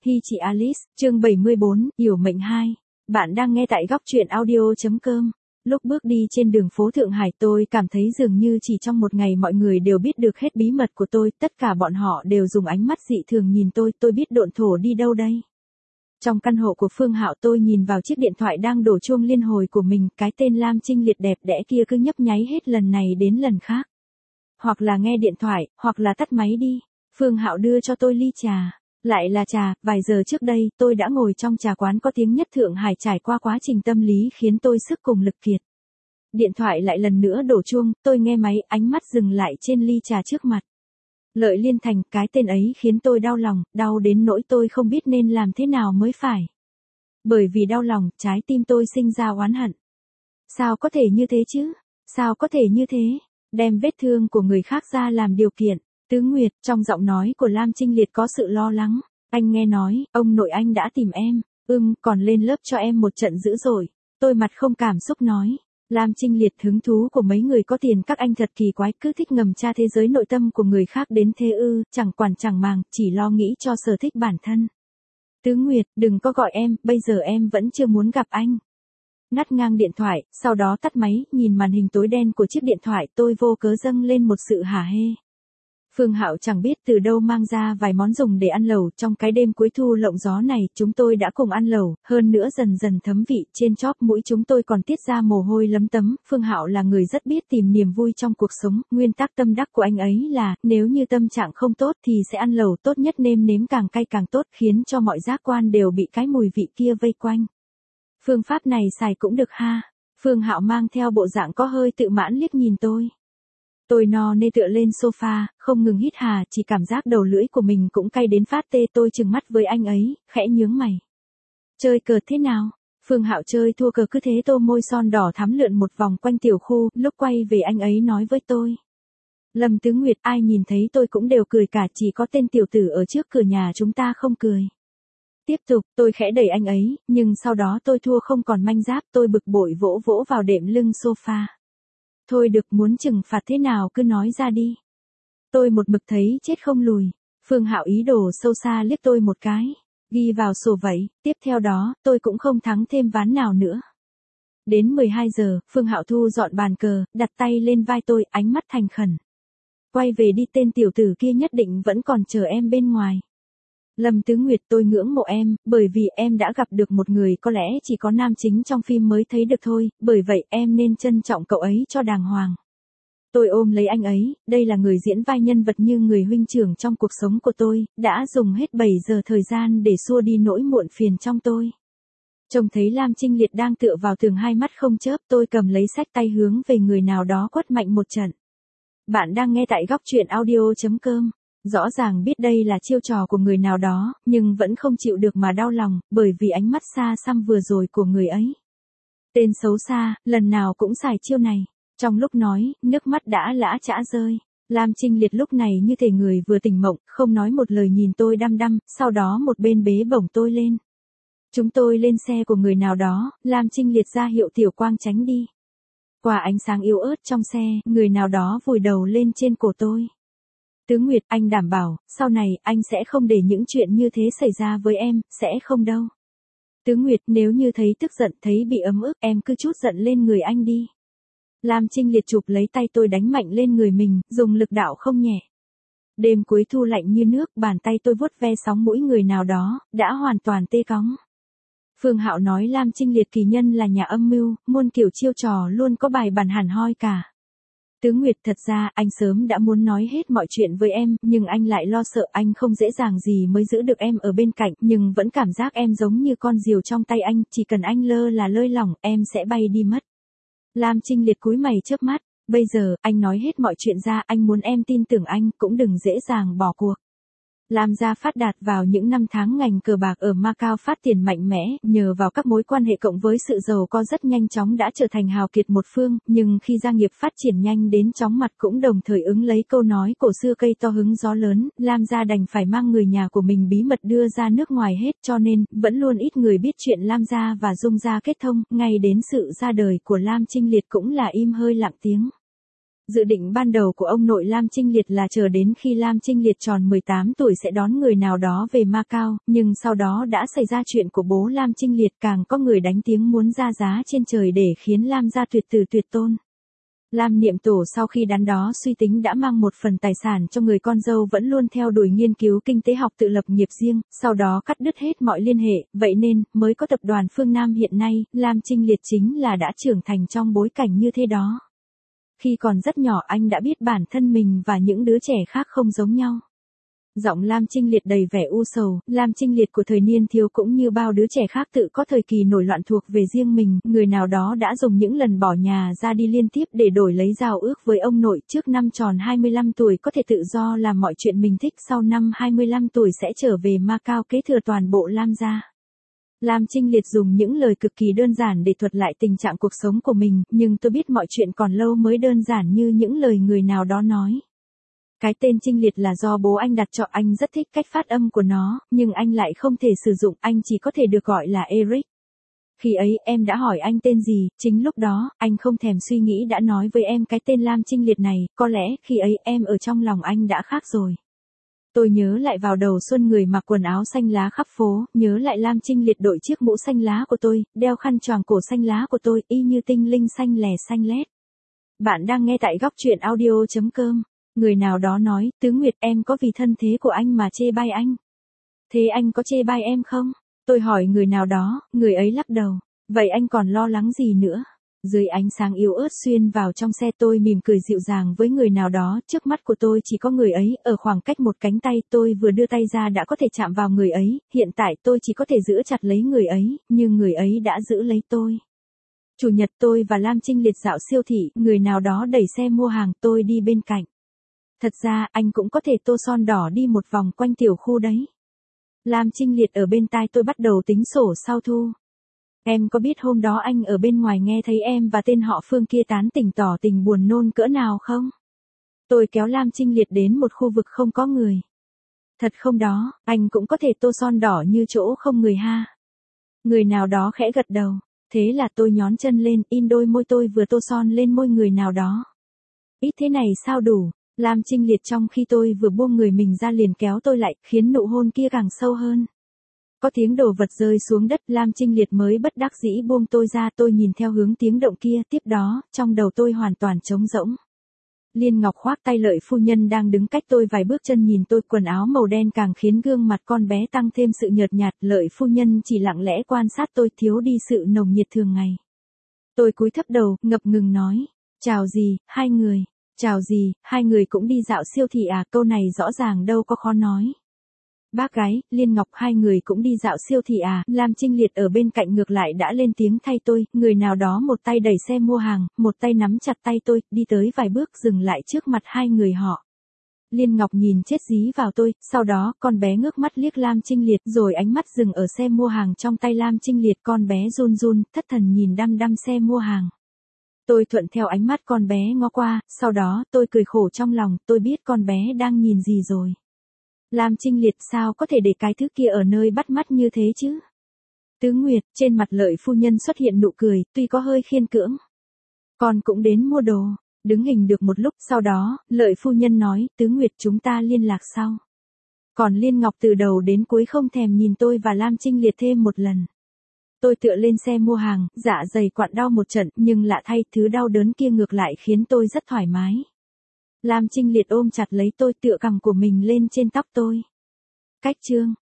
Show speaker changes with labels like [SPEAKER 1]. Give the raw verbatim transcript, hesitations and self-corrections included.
[SPEAKER 1] Hi chị Alice, chương bảy mươi bốn, Yểu mệnh hai. Bạn đang nghe tại góc truyện audio chấm com. Lúc bước đi trên đường phố Thượng Hải tôi cảm thấy dường như chỉ trong một ngày mọi người đều biết được hết bí mật của tôi, tất cả bọn họ đều dùng ánh mắt dị thường nhìn tôi, tôi biết độn thổ đi đâu đây. Trong căn hộ của Phương Hạo tôi nhìn vào chiếc điện thoại đang đổ chuông liên hồi của mình, cái tên Lam Trinh Liệt đẹp đẽ kia cứ nhấp nháy hết lần này đến lần khác. Hoặc là nghe điện thoại, hoặc là tắt máy đi. Phương Hạo đưa cho tôi ly trà. Lại là trà, vài giờ trước đây, tôi đã ngồi trong trà quán có tiếng nhất Thượng Hải trải qua quá trình tâm lý khiến tôi sức cùng lực kiệt. Điện thoại lại lần nữa đổ chuông, tôi nghe máy, ánh mắt dừng lại trên ly trà trước mặt. Lợi Liên Thành, cái tên ấy khiến tôi đau lòng, đau đến nỗi tôi không biết nên làm thế nào mới phải. Bởi vì đau lòng, trái tim tôi sinh ra oán hận. Sao có thể như thế chứ? Sao có thể như thế? Đem vết thương của người khác ra làm điều kiện. Tứ Nguyệt, trong giọng nói của Lam Trinh Liệt có sự lo lắng. Anh nghe nói, ông nội anh đã tìm em. Ừm, còn lên lớp cho em một trận dữ dội. Tôi mặt không cảm xúc nói. Lam Trinh Liệt, hứng thú của mấy người có tiền các anh thật kỳ quái, cứ thích ngầm tra thế giới nội tâm của người khác đến thế ư, chẳng quản chẳng màng, chỉ lo nghĩ cho sở thích bản thân. Tứ Nguyệt, đừng có gọi em, bây giờ em vẫn chưa muốn gặp anh. Ngắt ngang điện thoại, sau đó tắt máy, nhìn màn hình tối đen của chiếc điện thoại, tôi vô cớ dâng lên một sự hả hê. Phương Hạo chẳng biết từ đâu mang ra vài món dùng để ăn lẩu, trong cái đêm cuối thu lộng gió này, chúng tôi đã cùng ăn lẩu, hơn nữa dần dần thấm vị, trên chóp mũi chúng tôi còn tiết ra mồ hôi lấm tấm. Phương Hạo là người rất biết tìm niềm vui trong cuộc sống, nguyên tắc tâm đắc của anh ấy là, nếu như tâm trạng không tốt thì sẽ ăn lẩu, tốt nhất nêm nếm càng cay càng tốt, khiến cho mọi giác quan đều bị cái mùi vị kia vây quanh. Phương pháp này xài cũng được ha. Phương Hạo mang theo bộ dạng có hơi tự mãn liếc nhìn tôi. Tôi no nê tựa lên sofa, không ngừng hít hà, chỉ cảm giác đầu lưỡi của mình cũng cay đến phát tê. Tôi trừng mắt với anh ấy, khẽ nhướng mày. Chơi cờ thế nào? Phương Hạo chơi thua cờ cứ thế tô môi son đỏ thắm lượn một vòng quanh tiểu khu, lúc quay về anh ấy nói với tôi. Lâm Tứ Nguyệt, ai nhìn thấy tôi cũng đều cười cả, chỉ có tên tiểu tử ở trước cửa nhà chúng ta không cười. Tiếp tục, tôi khẽ đẩy anh ấy, nhưng sau đó tôi thua không còn manh giáp, tôi bực bội vỗ vỗ vào đệm lưng sofa. Thôi được, muốn trừng phạt thế nào cứ nói ra đi. Tôi một mực thấy chết không lùi. Phương Hạo ý đồ sâu xa liếc tôi một cái. Ghi vào sổ vậy, tiếp theo đó, tôi cũng không thắng thêm ván nào nữa. Đến mười hai giờ, Phương Hạo thu dọn bàn cờ, đặt tay lên vai tôi, ánh mắt thành khẩn. Quay về đi, tên tiểu tử kia nhất định vẫn còn chờ em bên ngoài. Lâm Tứ Nguyệt, tôi ngưỡng mộ em, bởi vì em đã gặp được một người có lẽ chỉ có nam chính trong phim mới thấy được thôi, bởi vậy em nên trân trọng cậu ấy cho đàng hoàng. Tôi ôm lấy anh ấy, đây là người diễn vai nhân vật như người huynh trưởng trong cuộc sống của tôi, đã dùng hết bảy giờ thời gian để xua đi nỗi muộn phiền trong tôi. Trông thấy Lam Trinh Liệt đang tựa vào tường hai mắt không chớp, tôi cầm lấy sách tay hướng về người nào đó quất mạnh một trận. Bạn đang nghe tại góc truyện audio chấm com. Rõ ràng biết đây là chiêu trò của người nào đó, nhưng vẫn không chịu được mà đau lòng, bởi vì ánh mắt xa xăm vừa rồi của người ấy. Tên xấu xa, lần nào cũng xài chiêu này. Trong lúc nói, nước mắt đã lã chã rơi. Lam Trinh Liệt lúc này như thể người vừa tỉnh mộng, không nói một lời nhìn tôi đăm đăm, sau đó một bên bế bổng tôi lên. Chúng tôi lên xe của người nào đó, Lam Trinh Liệt ra hiệu Tiểu Quang tránh đi. Qua ánh sáng yếu ớt trong xe, người nào đó vùi đầu lên trên cổ tôi. Tứ Nguyệt, anh đảm bảo, sau này, anh sẽ không để những chuyện như thế xảy ra với em, sẽ không đâu. Tứ Nguyệt, nếu như thấy tức giận, thấy bị ấm ức, em cứ trút giận lên người anh đi. Lam Trinh Liệt chụp lấy tay tôi đánh mạnh lên người mình, dùng lực đạo không nhẹ. Đêm cuối thu lạnh như nước, bàn tay tôi vuốt ve sóng mũi người nào đó, đã hoàn toàn tê cóng. Phương Hạo nói Lam Trinh Liệt kỳ nhân là nhà âm mưu, muôn kiểu chiêu trò luôn có bài bản hẳn hoi cả. Tứ Nguyệt, thật ra anh sớm đã muốn nói hết mọi chuyện với em, nhưng anh lại lo sợ anh không dễ dàng gì mới giữ được em ở bên cạnh, nhưng vẫn cảm giác em giống như con diều trong tay anh, chỉ cần anh lơ là lơi lỏng, em sẽ bay đi mất. Lam Trinh Liệt cúi mày chớp mắt, bây giờ, anh nói hết mọi chuyện ra, anh muốn em tin tưởng anh, cũng đừng dễ dàng bỏ cuộc. Lam gia phát đạt vào những năm tháng ngành cờ bạc ở Macau phát triển mạnh mẽ, nhờ vào các mối quan hệ cộng với sự giàu có rất nhanh chóng đã trở thành hào kiệt một phương, nhưng khi gia nghiệp phát triển nhanh đến chóng mặt cũng đồng thời ứng lấy câu nói cổ xưa cây to hứng gió lớn, Lam gia đành phải mang người nhà của mình bí mật đưa ra nước ngoài hết, cho nên, vẫn luôn ít người biết chuyện Lam gia và Dung gia kết thông, ngay đến sự ra đời của Lam Trinh Liệt cũng là im hơi lặng tiếng. Dự định ban đầu của ông nội Lam Trinh Liệt là chờ đến khi Lam Trinh Liệt tròn mười tám tuổi sẽ đón người nào đó về Macau, nhưng sau đó đã xảy ra chuyện của bố Lam Trinh Liệt, càng có người đánh tiếng muốn ra giá trên trời để khiến Lam gia tuyệt tử tuyệt tôn. Lam Niệm Tổ sau khi đắn đo suy tính đã mang một phần tài sản cho người con dâu vẫn luôn theo đuổi nghiên cứu kinh tế học tự lập nghiệp riêng, sau đó cắt đứt hết mọi liên hệ, vậy nên, mới có tập đoàn Phương Nam hiện nay, Lam Trinh Liệt chính là đã trưởng thành trong bối cảnh như thế đó. Khi còn rất nhỏ anh đã biết bản thân mình và những đứa trẻ khác không giống nhau. Giọng Lam Trinh Liệt đầy vẻ u sầu, Lam Trinh Liệt của thời niên thiếu cũng như bao đứa trẻ khác tự có thời kỳ nổi loạn thuộc về riêng mình, người nào đó đã dùng những lần bỏ nhà ra đi liên tiếp để đổi lấy giao ước với ông nội trước năm tròn hai mươi lăm tuổi có thể tự do làm mọi chuyện mình thích, sau năm hai mươi lăm tuổi sẽ trở về Macau kế thừa toàn bộ Lam gia. Lam Trinh Liệt dùng những lời cực kỳ đơn giản để thuật lại tình trạng cuộc sống của mình, nhưng tôi biết mọi chuyện còn lâu mới đơn giản như những lời người nào đó nói. Cái tên Trinh Liệt là do bố anh đặt cho, anh rất thích cách phát âm của nó, nhưng anh lại không thể sử dụng, anh chỉ có thể được gọi là Eric. Khi ấy em đã hỏi anh tên gì, chính lúc đó, anh không thèm suy nghĩ đã nói với em cái tên Lam Trinh Liệt này, có lẽ khi ấy em ở trong lòng anh đã khác rồi. Tôi nhớ lại vào đầu xuân người mặc quần áo xanh lá khắp phố, nhớ lại Lam Trinh Liệt đội chiếc mũ xanh lá của tôi, đeo khăn choàng cổ xanh lá của tôi, y như tinh linh xanh lè xanh lét. Bạn đang nghe tại góc truyện audio chấm com. Người nào đó nói, Tứ Nguyệt em có vì thân thế của anh mà chê bai anh. Thế anh có chê bai em không? Tôi hỏi người nào đó, người ấy lắc đầu. Vậy anh còn lo lắng gì nữa? Dưới ánh sáng yếu ớt xuyên vào trong xe tôi mỉm cười dịu dàng với người nào đó, trước mắt của tôi chỉ có người ấy, ở khoảng cách một cánh tay tôi vừa đưa tay ra đã có thể chạm vào người ấy, hiện tại tôi chỉ có thể giữ chặt lấy người ấy, nhưng người ấy đã giữ lấy tôi. Chủ nhật tôi và Lam Trinh Liệt dạo siêu thị, người nào đó đẩy xe mua hàng, tôi đi bên cạnh. Thật ra anh cũng có thể tô son đỏ đi một vòng quanh tiểu khu đấy. Lam Trinh Liệt ở bên tai tôi bắt đầu tính sổ sau thu. Em có biết hôm đó anh ở bên ngoài nghe thấy em và tên họ Phương kia tán tỉnh tỏ tình buồn nôn cỡ nào không? Tôi kéo Lam Trinh Liệt đến một khu vực không có người. Thật không đó, anh cũng có thể tô son đỏ như chỗ không người ha. Người nào đó khẽ gật đầu, thế là tôi nhón chân lên, in đôi môi tôi vừa tô son lên môi người nào đó. Ít thế này sao đủ? Lam Trinh Liệt trong khi tôi vừa buông người mình ra liền kéo tôi lại, khiến nụ hôn kia càng sâu hơn. Có tiếng đồ vật rơi xuống đất, Lam Trinh Liệt mới bất đắc dĩ buông tôi ra, tôi nhìn theo hướng tiếng động kia, tiếp đó, trong đầu tôi hoàn toàn trống rỗng. Liên Ngọc khoác tay Lợi phu nhân đang đứng cách tôi vài bước chân nhìn tôi, quần áo màu đen càng khiến gương mặt con bé tăng thêm sự nhợt nhạt, Lợi phu nhân chỉ lặng lẽ quan sát tôi, thiếu đi sự nồng nhiệt thường ngày. Tôi cúi thấp đầu, ngập ngừng nói, chào gì, hai người. Chào gì, hai người cũng đi dạo siêu thị à, câu này rõ ràng đâu có khó nói. Bác gái, Liên Ngọc, hai người cũng đi dạo siêu thị à, Lam Trinh Liệt ở bên cạnh ngược lại đã lên tiếng thay tôi, người nào đó một tay đẩy xe mua hàng, một tay nắm chặt tay tôi, đi tới vài bước dừng lại trước mặt hai người họ. Liên Ngọc nhìn chết dí vào tôi, sau đó con bé ngước mắt liếc Lam Trinh Liệt rồi ánh mắt dừng ở xe mua hàng trong tay Lam Trinh Liệt, con bé run run, thất thần nhìn đăm đăm xe mua hàng. Tôi thuận theo ánh mắt con bé ngó qua, sau đó tôi cười khổ trong lòng, tôi biết con bé đang nhìn gì rồi. Lam Trinh Liệt sao có thể để cái thứ kia ở nơi bắt mắt như thế chứ? Tứ Nguyệt, trên mặt Lợi phu nhân xuất hiện nụ cười, tuy có hơi khiên cưỡng. Con cũng đến mua đồ, đứng hình được một lúc, sau đó, Lợi phu nhân nói, Tứ Nguyệt chúng ta liên lạc sau. Còn Liên Ngọc từ đầu đến cuối không thèm nhìn tôi và Lam Trinh Liệt thêm một lần. Tôi tựa lên xe mua hàng, dạ dày quặn đau một trận, nhưng lạ thay, thứ đau đớn kia ngược lại khiến tôi rất thoải mái. Lam Trinh Liệt ôm chặt lấy tôi, tựa cằm của mình lên trên tóc tôi. Cách chương